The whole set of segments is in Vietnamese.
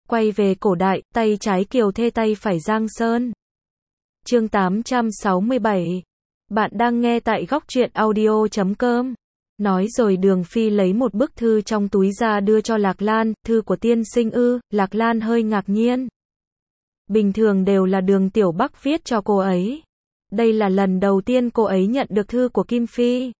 Quay về cổ đại, tay trái Kiều Thê tay phải Giang Sơn. Chương 867. Bạn đang nghe tại góc truyện audio.com. Nói rồi Đường Phi lấy một bức thư trong túi ra đưa cho Lạc Lan, thư của tiên sinh ư? Lạc Lan hơi ngạc nhiên. Bình thường đều là Đường Tiểu Bắc viết cho cô ấy. Đây là lần đầu tiên cô ấy nhận được thư của Kim Phi.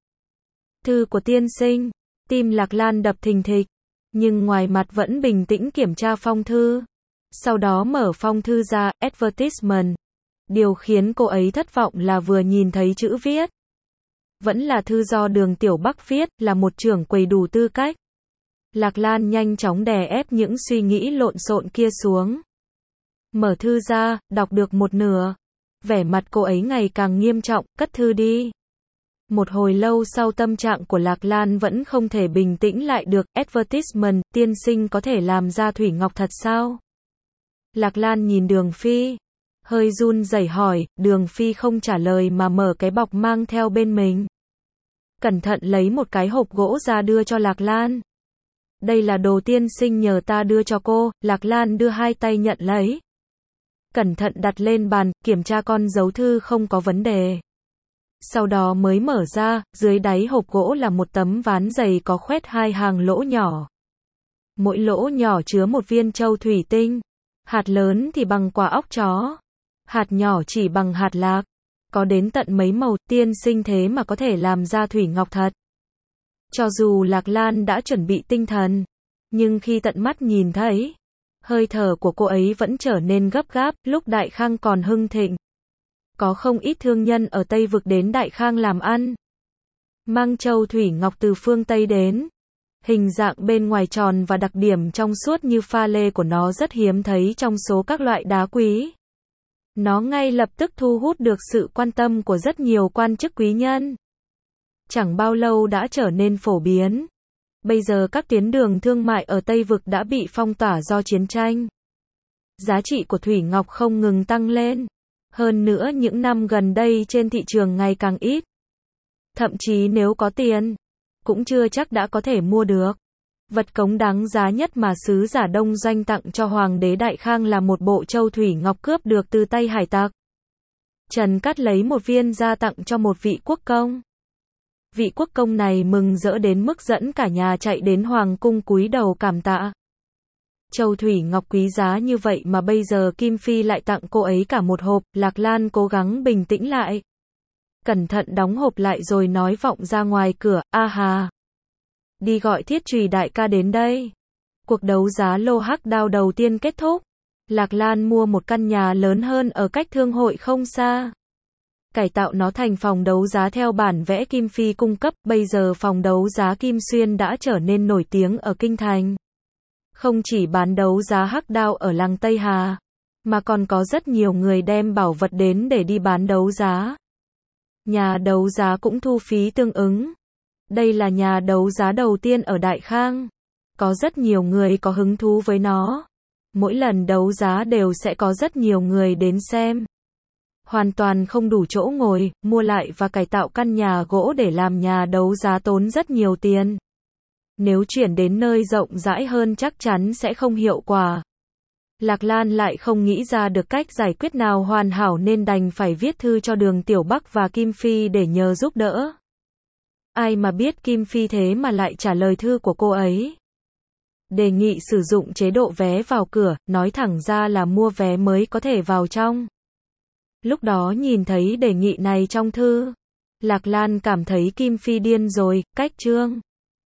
Thư của tiên sinh, tim Lạc Lan đập thình thịch, nhưng ngoài mặt vẫn bình tĩnh kiểm tra phong thư. Sau đó mở phong thư ra, advertisement. Điều khiến cô ấy thất vọng là vừa nhìn thấy chữ viết. Vẫn là thư do Đường Tiểu Bắc viết, là một trưởng quầy đủ tư cách. Lạc Lan nhanh chóng đè ép những suy nghĩ lộn xộn kia xuống. Mở thư ra, đọc được một nửa. Vẻ mặt cô ấy ngày càng nghiêm trọng, cất thư đi. Một hồi lâu sau tâm trạng của Lạc Lan vẫn không thể bình tĩnh lại được. Advertisement, tiên sinh có thể làm ra thủy ngọc thật sao? Lạc Lan nhìn Đường Phi, hơi run rẩy hỏi. Đường Phi không trả lời mà mở cái bọc mang theo bên mình. Cẩn thận lấy một cái hộp gỗ ra đưa cho Lạc Lan. Đây là đồ tiên sinh nhờ ta đưa cho cô. Lạc Lan đưa hai tay nhận lấy. Cẩn thận đặt lên bàn, kiểm tra con dấu thư không có vấn đề. Sau đó mới mở ra, dưới đáy hộp gỗ là một tấm ván dày có khoét hai hàng lỗ nhỏ. Mỗi lỗ nhỏ chứa một viên châu thủy tinh. Hạt lớn thì bằng quả óc chó. Hạt nhỏ chỉ bằng hạt lạc. Có đến tận mấy màu, tiên sinh thế mà có thể làm ra thủy ngọc thật. Cho dù Lạc Lan đã chuẩn bị tinh thần, nhưng khi tận mắt nhìn thấy, hơi thở của cô ấy vẫn trở nên gấp gáp. Lúc Đại Khang còn hưng thịnh, có không ít thương nhân ở Tây Vực đến Đại Khang làm ăn, mang châu thủy ngọc từ phương Tây đến. Hình dạng bên ngoài tròn và đặc điểm trong suốt như pha lê của nó rất hiếm thấy trong số các loại đá quý. Nó ngay lập tức thu hút được sự quan tâm của rất nhiều quan chức quý nhân. Chẳng bao lâu đã trở nên phổ biến. Bây giờ các tuyến đường thương mại ở Tây Vực đã bị phong tỏa do chiến tranh. Giá trị của thủy ngọc không ngừng tăng lên. Hơn nữa những năm gần đây trên thị trường ngày càng ít. Thậm chí nếu có tiền, cũng chưa chắc đã có thể mua được. Vật cống đáng giá nhất mà sứ giả Đông Doanh tặng cho Hoàng đế Đại Khang là một bộ châu thủy ngọc cướp được từ tay hải tặc. Trần Cát lấy một viên ra tặng cho một vị quốc công. Vị quốc công này mừng rỡ đến mức dẫn cả nhà chạy đến hoàng cung cúi đầu cảm tạ. Châu thủy ngọc quý giá như vậy mà bây giờ Kim Phi lại tặng cô ấy cả một hộp. Lạc Lan cố gắng bình tĩnh lại, cẩn thận đóng hộp lại rồi nói vọng ra ngoài cửa. A hà, đi gọi Thiết Trùy đại ca đến đây. Cuộc đấu giá lô hắc đao đầu tiên kết thúc. Lạc Lan mua một căn nhà lớn hơn ở cách thương hội không xa. Cải tạo nó thành phòng đấu giá theo bản vẽ Kim Phi cung cấp. Bây giờ phòng đấu giá Kim Xuyên đã trở nên nổi tiếng ở Kinh Thành. Không chỉ bán đấu giá hắc đao ở làng Tây Hà, mà còn có rất nhiều người đem bảo vật đến để đi bán đấu giá. Nhà đấu giá cũng thu phí tương ứng. Đây là nhà đấu giá đầu tiên ở Đại Khang. Có rất nhiều người có hứng thú với nó. Mỗi lần đấu giá đều sẽ có rất nhiều người đến xem. Hoàn toàn không đủ chỗ ngồi, mua lại và cải tạo căn nhà gỗ để làm nhà đấu giá tốn rất nhiều tiền. Nếu chuyển đến nơi rộng rãi hơn chắc chắn sẽ không hiệu quả. Lạc Lan lại không nghĩ ra được cách giải quyết nào hoàn hảo nên đành phải viết thư cho Đường Tiểu Bắc và Kim Phi để nhờ giúp đỡ. Ai mà biết Kim Phi thế mà lại trả lời thư của cô ấy. Đề nghị sử dụng chế độ vé vào cửa, nói thẳng ra là mua vé mới có thể vào trong. Lúc đó nhìn thấy đề nghị này trong thư, Lạc Lan cảm thấy Kim Phi điên rồi. Cách chương